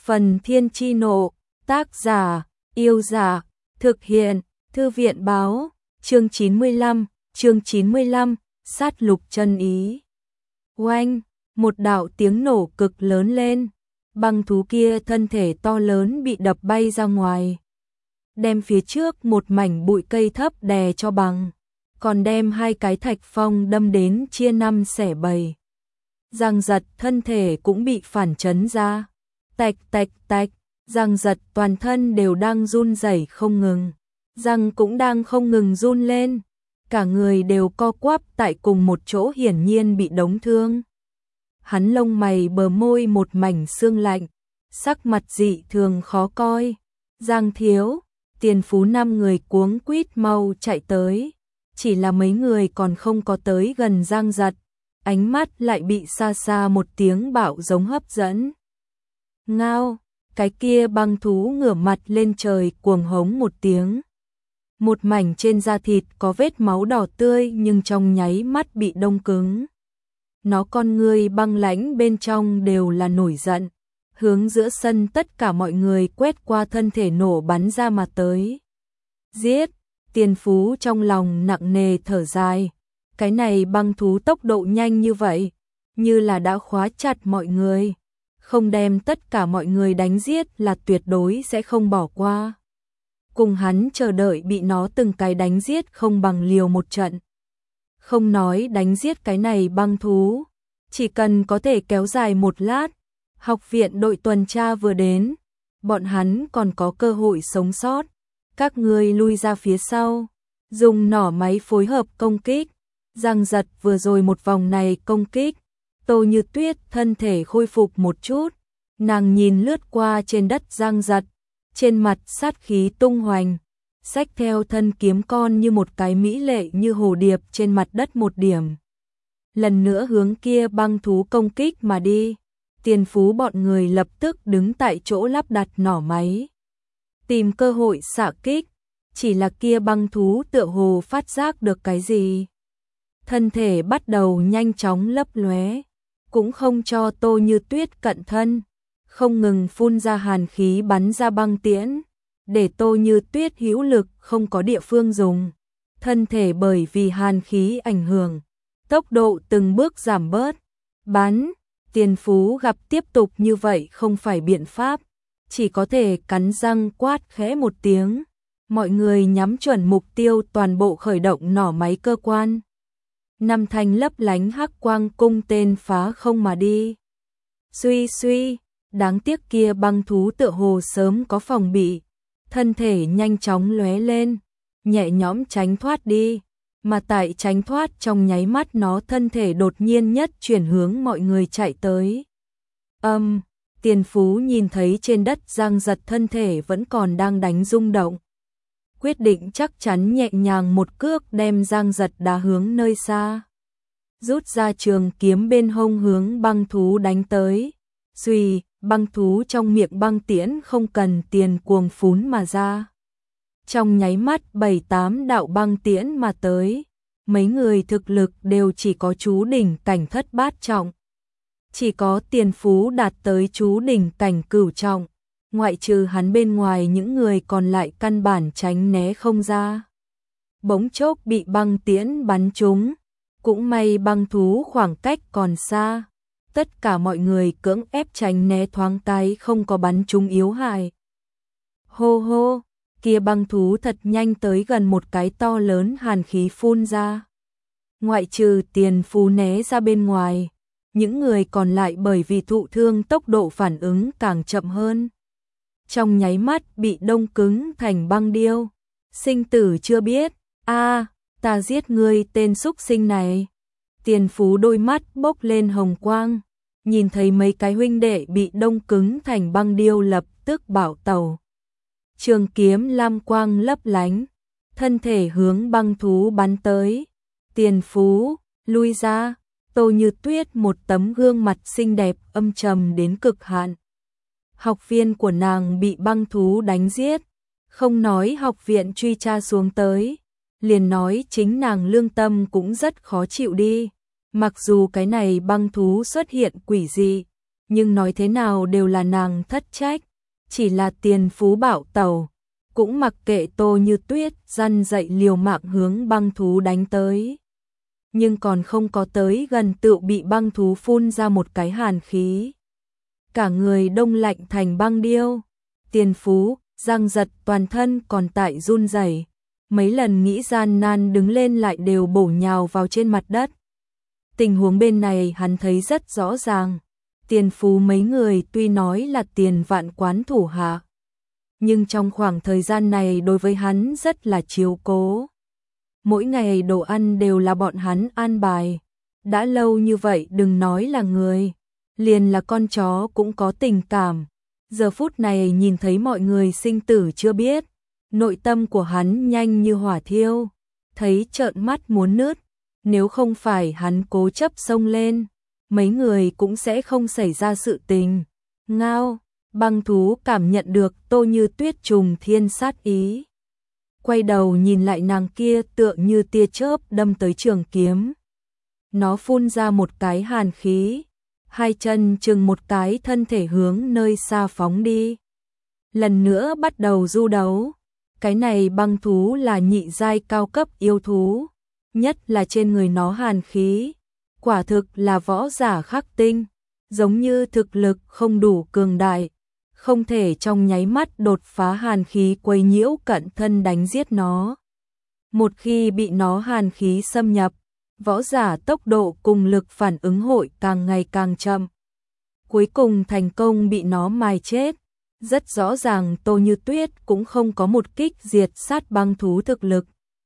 Phần Thiên Chi Nộ, tác giả, Yêu Giả, thực hiện, Thư viện Báo, chương 95, sát lục chân ý. Oanh, một đạo tiếng nổ cực lớn lên, băng thú kia thân thể to lớn bị đập bay ra ngoài, đem phía trước một mảnh bụi cây thấp đè cho bằng, còn đem hai cái thạch phong đâm đến chia năm xẻ bảy. Giang Giật thân thể cũng bị phản chấn ra, tạch tạch tạch, Giang Giật toàn thân đều đang run rẩy không ngừng, răng cũng đang không ngừng run lên, cả người đều co quắp tại cùng một chỗ, hiển nhiên bị đóng thương. Hắn lông mày bờ môi một mảnh sương lạnh, sắc mặt dị thường khó coi. Giang thiếu, Tiền Phú 5 người cuống quýt mau chạy tới, chỉ là mấy người còn không có tới gần Giang Giật, ánh mắt lại bị xa xa một tiếng bạo giống hấp dẫn. Ngao, cái kia băng thú ngửa mặt lên trời cuồng hống một tiếng. Một mảnh trên da thịt có vết máu đỏ tươi nhưng trong nháy mắt bị đông cứng. Nó con người băng lãnh bên trong đều là nổi giận, hướng giữa sân tất cả mọi người quét qua thân thể nổ bắn ra mà tới. Giết, Tiền Phú trong lòng nặng nề thở dài, cái này băng thú tốc độ nhanh như vậy, như là đã khóa chặt mọi người, không đem tất cả mọi người đánh giết là tuyệt đối sẽ không bỏ qua. Cùng hắn chờ đợi bị nó từng cái đánh giết không bằng liều một trận. Không nói đánh giết cái này băng thú, chỉ cần có thể kéo dài một lát, học viện đội tuần tra vừa đến, bọn hắn còn có cơ hội sống sót. Các ngươi lui ra phía sau, dùng nỏ máy phối hợp công kích. Giang Giật vừa rồi một vòng này công kích, Tô Như Tuyết thân thể khôi phục một chút, nàng nhìn lướt qua trên đất Giang Giật, trên mặt sát khí tung hoành, xách theo thân kiếm con như một cái mỹ lệ như hồ điệp trên mặt đất một điểm. Lần nữa hướng kia băng thú công kích mà đi. Tiền Phú bọn người lập tức đứng tại chỗ lắp đặt nỏ máy, tìm cơ hội xạ kích, chỉ là kia băng thú tựa hồ phát giác được cái gì. Thân thể bắt đầu nhanh chóng lấp lóe, cũng không cho Tô Như Tuyết cận thân, không ngừng phun ra hàn khí bắn ra băng tiễn, để Tô Như Tuyết hữu lực không có địa phương dùng. Thân thể bởi vì hàn khí ảnh hưởng, tốc độ từng bước giảm bớt. Bắn, Tiền Phú gặp tiếp tục như vậy không phải biện pháp, chỉ có thể cắn răng quát khẽ một tiếng. Mọi người nhắm chuẩn mục tiêu, toàn bộ khởi động nỏ máy cơ quan. 5 thanh lấp lánh hắc quang cung tên phá không mà đi. Suy suy, đáng tiếc kia băng thú tựa hồ sớm có phòng bị, thân thể nhanh chóng lóe lên, nhẹ nhõm tránh thoát đi, mà tại tránh thoát trong nháy mắt nó thân thể đột nhiên nhất chuyển hướng mọi người chạy tới. Tiền Phú nhìn thấy trên đất Giang Giật thân thể vẫn còn đang đánh rung động, quyết định chắc chắn nhẹ nhàng một cước đem Giang Giật đá hướng nơi xa, rút ra trường kiếm bên hông hướng băng thú đánh tới. Xuy, băng thú trong miệng băng tiễn không cần tiền cuồng phún mà ra. Trong nháy mắt 7-8 đạo băng tiễn mà tới, mấy người thực lực đều chỉ có chú đỉnh cảnh thất bát trọng. Chỉ có Tiền Phú đạt tới chú đỉnh cảnh cửu trọng, ngoại trừ hắn bên ngoài những người còn lại căn bản tránh né không ra. Bỗng chốc bị băng tiễn bắn trúng, cũng may băng thú khoảng cách còn xa, tất cả mọi người cưỡng ép tránh né thoáng cái không có bắn trúng yếu hại. Hô hô, kia băng thú thật nhanh tới gần, một cái to lớn hàn khí phun ra. Ngoại trừ Tiền Phú né ra bên ngoài, những người còn lại bởi vì thụ thương tốc độ phản ứng càng chậm hơn, trong nháy mắt bị đông cứng thành băng điêu. Sinh tử chưa biết, ta giết ngươi tên xúc sinh này. Tiền Phú đôi mắt bốc lên hồng quang, nhìn thấy mấy cái huynh đệ bị đông cứng thành băng điêu lập tức bảo tẩu. Trường kiếm lam quang lấp lánh, thân thể hướng băng thú bắn tới. Tiền Phú, lui ra. Tô Như Tuyết một tấm gương mặt xinh đẹp âm trầm đến cực hạn. Học viên của nàng bị băng thú đánh giết, không nói học viện truy tra xuống tới, liền nói chính nàng lương tâm cũng rất khó chịu đi. Mặc dù cái này băng thú xuất hiện quỷ dị, nhưng nói thế nào đều là nàng thất trách, chỉ là Tiền Phú bạo tẩu, cũng mặc kệ Tô Như Tuyết răn dạy liều mạng hướng băng thú đánh tới. Nhưng còn không có tới gần tựu bị băng thú phun ra một cái hàn khí. Cả người đông lạnh thành băng điêu. Tiền Phú, Giang Giật toàn thân còn tại run rẩy, mấy lần nghĩ gian nan đứng lên lại đều bổ nhào vào trên mặt đất. Tình huống bên này hắn thấy rất rõ ràng. Tiền Phú mấy người tuy nói là Tiền Vạn Quán thủ hạ, nhưng trong khoảng thời gian này đối với hắn rất là chiếu cố. Mỗi ngày đồ ăn đều là bọn hắn an bài. Đã lâu như vậy đừng nói là người, liền là con chó cũng có tình cảm. Giờ phút này nhìn thấy mọi người sinh tử chưa biết, nội tâm của hắn nhanh như hỏa thiêu, thấy trợn mắt muốn nứt. Nếu không phải hắn cố chấp xông lên, mấy người cũng sẽ không xảy ra sự tình. Ngao, băng thú cảm nhận được Tô Như Tuyết trùng thiên sát ý. Quay đầu nhìn lại nàng kia tựa như tia chớp đâm tới trường kiếm. Nó phun ra một cái hàn khí, hai chân chừng một cái thân thể hướng nơi xa phóng đi. Lần nữa bắt đầu du đấu. Cái này băng thú là nhị giai cao cấp yêu thú, nhất là trên người nó hàn khí, quả thực là võ giả khắc tinh, giống như thực lực không đủ cường đại, không thể trong nháy mắt đột phá hàn khí quấy nhiễu cận thân đánh giết nó. Một khi bị nó hàn khí xâm nhập, võ giả tốc độ cùng lực phản ứng hội càng ngày càng chậm. Cuối cùng thành công bị nó mài chết. Rất rõ ràng Tô Như Tuyết cũng không có một kích diệt sát băng thú thực lực.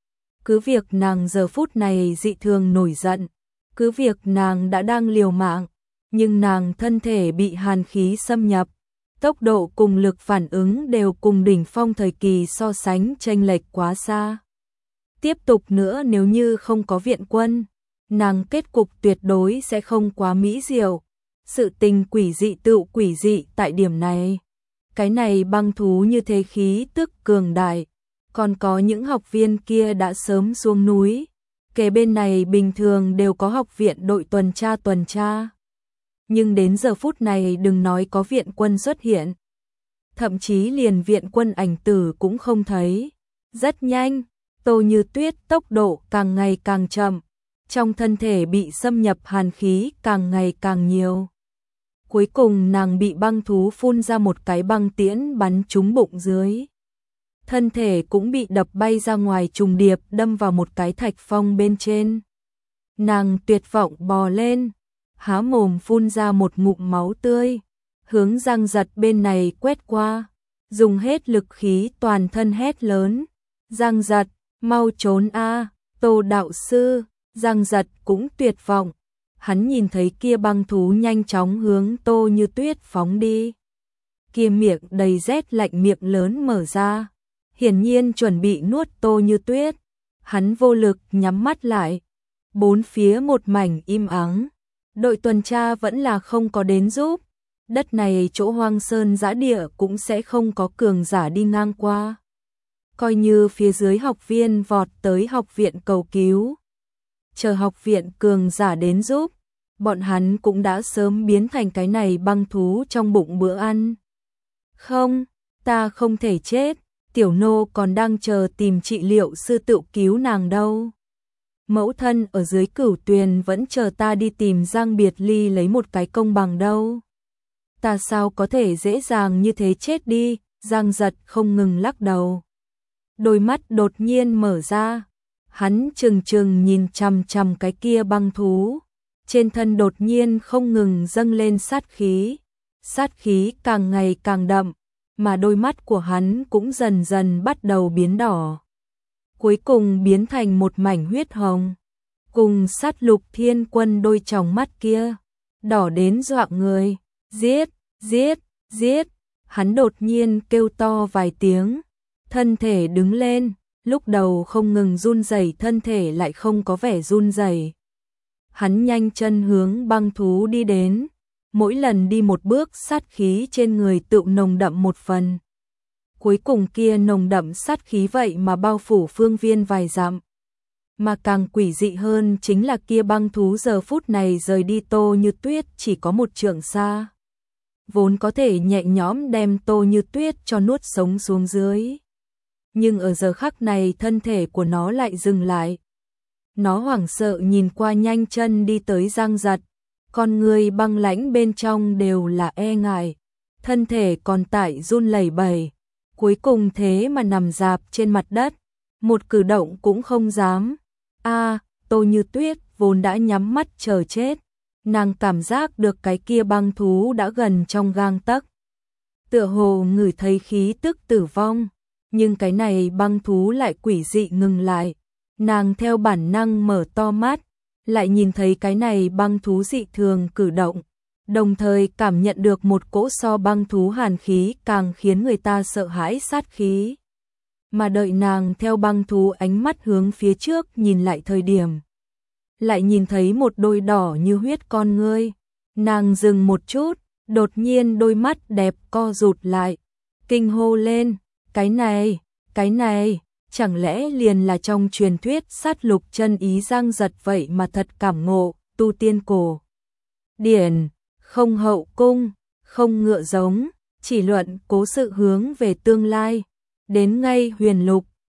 Cứ việc nàng giờ phút này dị thường nổi giận, cứ việc nàng đã đang liều mạng, nhưng nàng thân thể bị hàn khí xâm nhập, tốc độ cùng lực phản ứng đều cùng đỉnh phong thời kỳ so sánh chênh lệch quá xa. Tiếp tục nữa nếu như không có viện quân, nàng kết cục tuyệt đối sẽ không quá mỹ diệu. Sự tình quỷ dị tựu quỷ dị tại điểm này. Cái này băng thú như thế khí tức cường đại, còn có những học viên kia đã sớm xuống núi. Kề bên này bình thường đều có học viện đội tuần tra. Nhưng đến giờ phút này đừng nói có viện quân xuất hiện. Thậm chí liền viện quân ảnh tử cũng không thấy. Rất nhanh, Tô Như Tuyết tốc độ càng ngày càng chậm, trong thân thể bị xâm nhập hàn khí càng ngày càng nhiều. Cuối cùng nàng bị băng thú phun ra một cái băng tiễn bắn trúng bụng dưới. Thân thể cũng bị đập bay ra ngoài trùng điệp đâm vào một cái thạch phong bên trên. Nàng tuyệt vọng bò lên, há mồm phun ra một ngụm máu tươi, hướng Giang Giật bên này quét qua, dùng hết lực khí toàn thân hét lớn. Giang Giật, mau trốn a, Tô đạo sư. Giang Giật cũng tuyệt vọng. Hắn nhìn thấy kia băng thú nhanh chóng hướng Tô Như Tuyết phóng đi. Kia miệng đầy rét lạnh miệng lớn mở ra, hiển nhiên chuẩn bị nuốt Tô Như Tuyết. Hắn vô lực nhắm mắt lại. Bốn phía một mảnh im ắng. Đội tuần tra vẫn là không có đến giúp. Đất này chỗ hoang sơn dã địa cũng sẽ không có cường giả đi ngang qua. Coi như phía dưới học viên vọt tới học viện cầu cứu, chờ học viện cường giả đến giúp, bọn hắn cũng đã sớm biến thành cái này băng thú trong bụng bữa ăn. Không, ta không thể chết, tiểu nô còn đang chờ tìm trị liệu sư tự cứu nàng đâu. Mẫu thân ở dưới Cửu Tuyền vẫn chờ ta đi tìm Giang Biệt Ly lấy một cái công bằng đâu. Ta sao có thể dễ dàng như thế chết đi. Giang Giật không ngừng lắc đầu. Đôi mắt đột nhiên mở ra. Hắn trừng trừng nhìn chằm chằm cái kia băng thú. Trên thân đột nhiên không ngừng dâng lên sát khí. Sát khí càng ngày càng đậm, mà đôi mắt của hắn cũng dần dần bắt đầu biến đỏ. Cuối cùng biến thành một mảnh huyết hồng. Cùng sát Lục Thiên Quân đôi tròng mắt kia, đỏ đến dọa người. Giết, giết, giết. Hắn đột nhiên kêu to vài tiếng, thân thể đứng lên, lúc đầu không ngừng run rẩy thân thể lại không có vẻ run rẩy. Hắn nhanh chân hướng băng thú đi đến, mỗi lần đi một bước sát khí trên người tự nồng đậm một phần. Cuối cùng kia nồng đậm sát khí vậy mà bao phủ phương viên vài dặm. Mà càng quỷ dị hơn chính là kia băng thú giờ phút này rời đi Tô Như Tuyết chỉ có một trượng xa. vốn có thể nhẹ nhõm đem Tô Như Tuyết cho nuốt sống xuống dưới. Nhưng ở giờ khắc này thân thể của nó lại dừng lại. Nó hoảng sợ nhìn qua nhanh chân đi tới Giang Giật, con người băng lãnh bên trong đều là e ngại, thân thể còn tại run lẩy bẩy, cuối cùng thế mà nằm rạp trên mặt đất, một cử động cũng không dám. Tô Như Tuyết vốn đã nhắm mắt chờ chết, nàng cảm giác được cái kia băng thú đã gần trong gang tấc, tựa hồ ngửi thấy khí tức tử vong, nhưng cái này băng thú lại quỷ dị ngừng lại. Nàng theo bản năng mở to mắt, lại nhìn thấy cái này băng thú dị thường cử động, đồng thời cảm nhận được một cỗ so băng thú hàn khí càng khiến người ta sợ hãi sát khí. Mà đợi nàng theo băng thú ánh mắt hướng phía trước nhìn lại thời điểm, lại nhìn thấy một đôi đỏ như huyết con ngươi. Nàng dừng một chút, đột nhiên đôi mắt đẹp co rụt lại, kinh hô lên, cái này, chẳng lẽ liền là trong truyền thuyết sát lục chân ý Giang Giật vậy mà thật cảm ngộ, tu tiên cổ điển, không hậu cung, không ngựa giống, chỉ luận cố sự hướng về tương lai, đến ngay huyền lục,